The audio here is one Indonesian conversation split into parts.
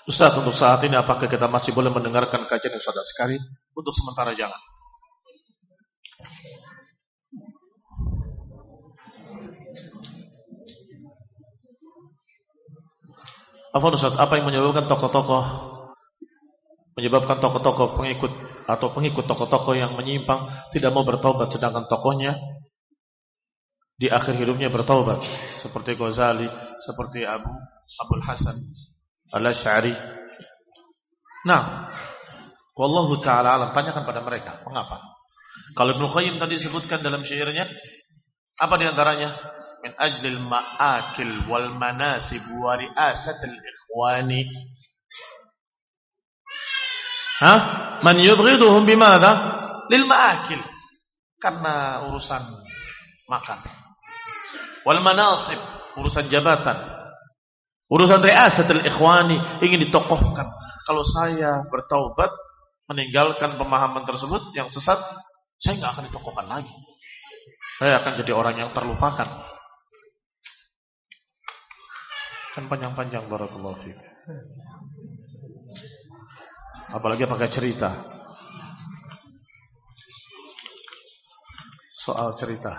Ustaz, untuk saat ini apakah kita masih boleh mendengarkan kajian Ustaz sekali? Untuk sementara jangan. Ustaz, apa yang menyebabkan tokoh-tokoh pengikut atau pengikut tokoh-tokoh yang menyimpang tidak mau bertaubat, sedangkan tokohnya di akhir hidupnya bertaubat, seperti Ghazali, seperti Abul Hasan Al-Asy'ari. Nah, wallahu ta'ala alam, tanyakan pada mereka, mengapa? Kalau Ibnu Qayyim tadi sebutkan dalam syairnya, apa di antaranya? Min ajlil ma'akil wal manasib wa ri'asatil ikhwani. Man yubghiduhum bimadha? Lil ma'akil. Karena urusan makan. Wal manasib, urusan jabatan. Urusan ri'asatil ikhwani, ingin ditokohkan. Kalau saya bertaubat, meninggalkan pemahaman tersebut yang sesat, saya enggak akan ditokohkan lagi. Saya akan jadi orang yang terlupakan. Kan panjang-panjang, barakallahu fiik. Apalagi pakai cerita. Soal cerita.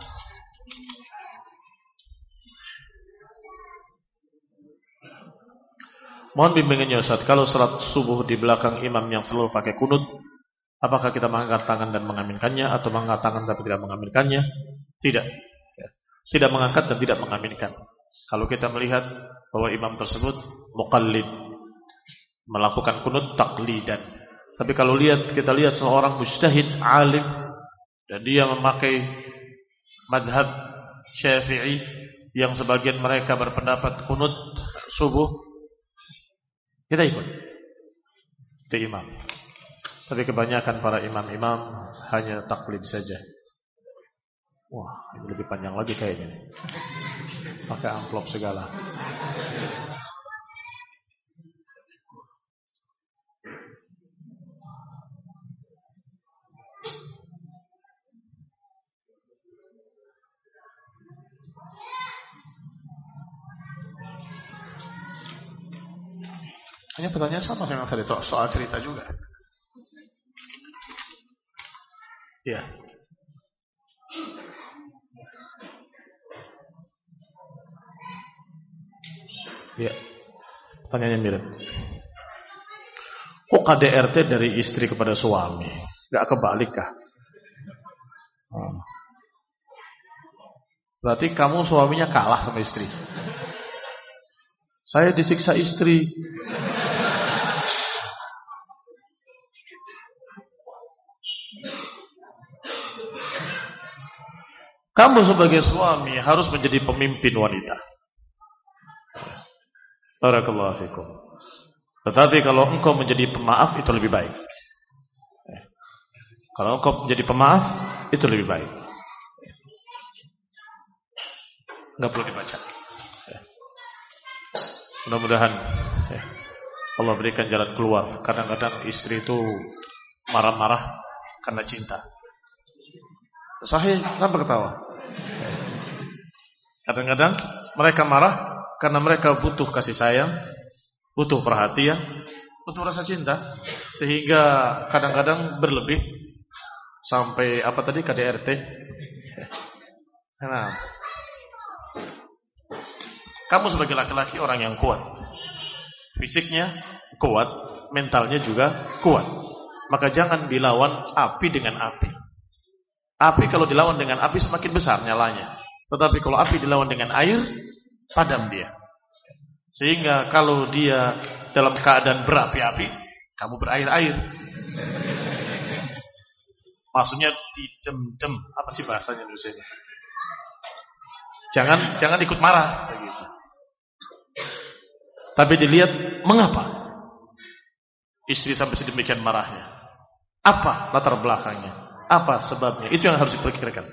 Mohon bimbingannya Ustaz, kalau salat subuh di belakang imam yang selalu pakai kunut, apakah kita mengangkat tangan dan mengaminkannya atau mengangkat tangan tapi tidak mengaminkannya? Tidak. Tidak mengangkat dan tidak mengaminkan. Kalau kita melihat bahwa imam tersebut muqallid, melakukan kunut taklidan. Tapi kalau kita lihat seorang mujtahid alim dan dia memakai madhab Syafi'i yang sebagian mereka berpendapat kunut subuh, kita ikut itu imam. Tapi kebanyakan para imam-imam hanya taklid saja. Wah, ini lebih panjang lagi kayaknya. Pakai amplop segala. Hanya pertanyaan sama dengan tadi, soal cerita juga. Ya. Ya. Pertanyaannya mirip. Kok KDRT dari istri kepada suami? Gak kebalik kah? Berarti kamu suaminya kalah sama istri. Saya disiksa istri. Kamu sebagai suami harus menjadi pemimpin wanita. Barakallahu fikum. Tetapi kalau engkau menjadi pemaaf itu lebih baik. Kalau engkau menjadi pemaaf itu lebih baik. Enggak perlu dibaca. Mudah-mudahan Allah berikan jalan keluar. Kadang-kadang istri itu marah-marah karena cinta. Sahih, kenapa ketawa? Kadang-kadang mereka marah karena mereka butuh kasih sayang, butuh perhatian, butuh rasa cinta, sehingga kadang-kadang berlebih sampai apa tadi KDRT. Nah, kamu sebagai laki-laki orang yang kuat, fisiknya kuat, mentalnya juga kuat. Maka jangan dilawan api dengan api. Api kalau dilawan dengan api semakin besar nyalanya. Tetapi kalau api dilawan dengan air, padam dia. Sehingga kalau dia dalam keadaan berapi-api, kamu berair-air. Maksudnya didem-dem. Apa sih bahasanya Indonesia? Jangan ikut marah begitu. Tapi dilihat mengapa istri sampai sedemikian marahnya. Apa latar belakangnya? Apa sebabnya? Itu yang harus dipikirkan.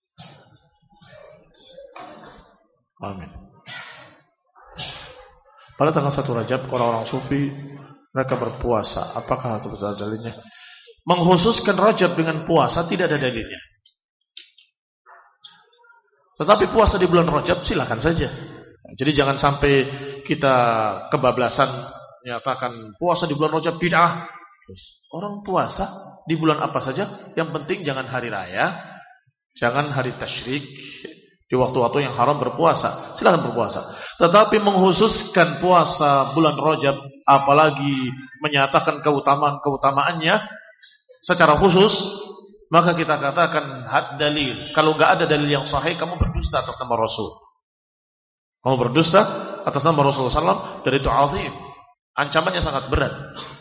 Amin. Pada tanggal 1 Rajab orang-orang sufi mereka berpuasa. Apakah itu betul dalilnya? Mengkhususkan Rajab dengan puasa tidak ada dalilnya. Tetapi puasa di bulan Rajab silakan saja. Jadi jangan sampai kita kebablasan menyatakan puasa di bulan Rajab bid'ah. Orang puasa di bulan apa saja, yang penting jangan hari raya, jangan hari tasyrik. Di waktu-waktu yang haram berpuasa, silakan berpuasa. Tetapi mengkhususkan puasa bulan Rajab, apalagi menyatakan keutamaannya secara khusus, maka kita katakan had dalil. Kalau enggak ada dalil yang sahih, kamu berdusta atas nama Rasul. Kamu berdusta atas nama Rasulullah SAW, dan itu azim. Ancamannya sangat berat.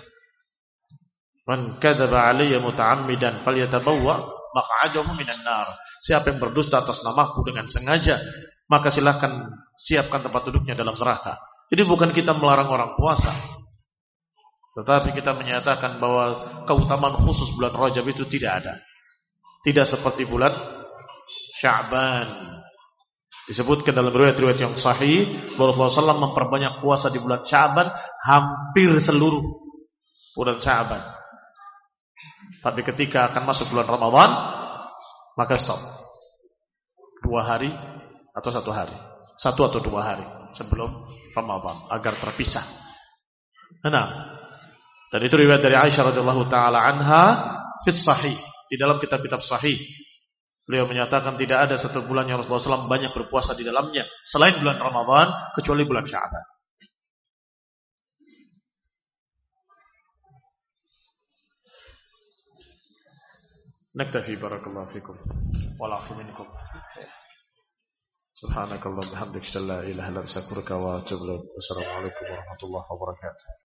Man kadzaba alayya muta'ammidan falyatabawwa maq'adahu minan nar. Siapa yang berdusta atas namaku dengan sengaja, maka silakan siapkan tempat duduknya dalam neraka. Jadi bukan kita melarang orang puasa, tetapi kita menyatakan bahwa keutamaan khusus bulan Rajab itu tidak ada. Tidak seperti bulan Sya'ban. Disebutkan dalam riwayat-riwayat yang sahih bahwa Rasulullah SAW memperbanyak puasa di bulan Sya'ban, hampir seluruh bulan Sya'ban. Tapi ketika akan masuk bulan Ramadan, maka stop. 2 hari atau 1 hari, 1 atau 2 hari sebelum Ramadan agar terpisah. Nah, dan itu riwayat dari Aisyah radhiyallahu taala anha fi sahih, di dalam kitab-kitab sahih. Beliau menyatakan tidak ada satu bulan yang Rasulullah SAW banyak berpuasa di dalamnya selain bulan Ramadan kecuali bulan Sya'ban. Naktafi barakallahu fikum wal afu minkum. Subhanakallahumma wa bihamdika la ilaha illa anta astaghfiruka wa atubu ilaik. Wassalamu alaikum warahmatullahi wabarakatuh.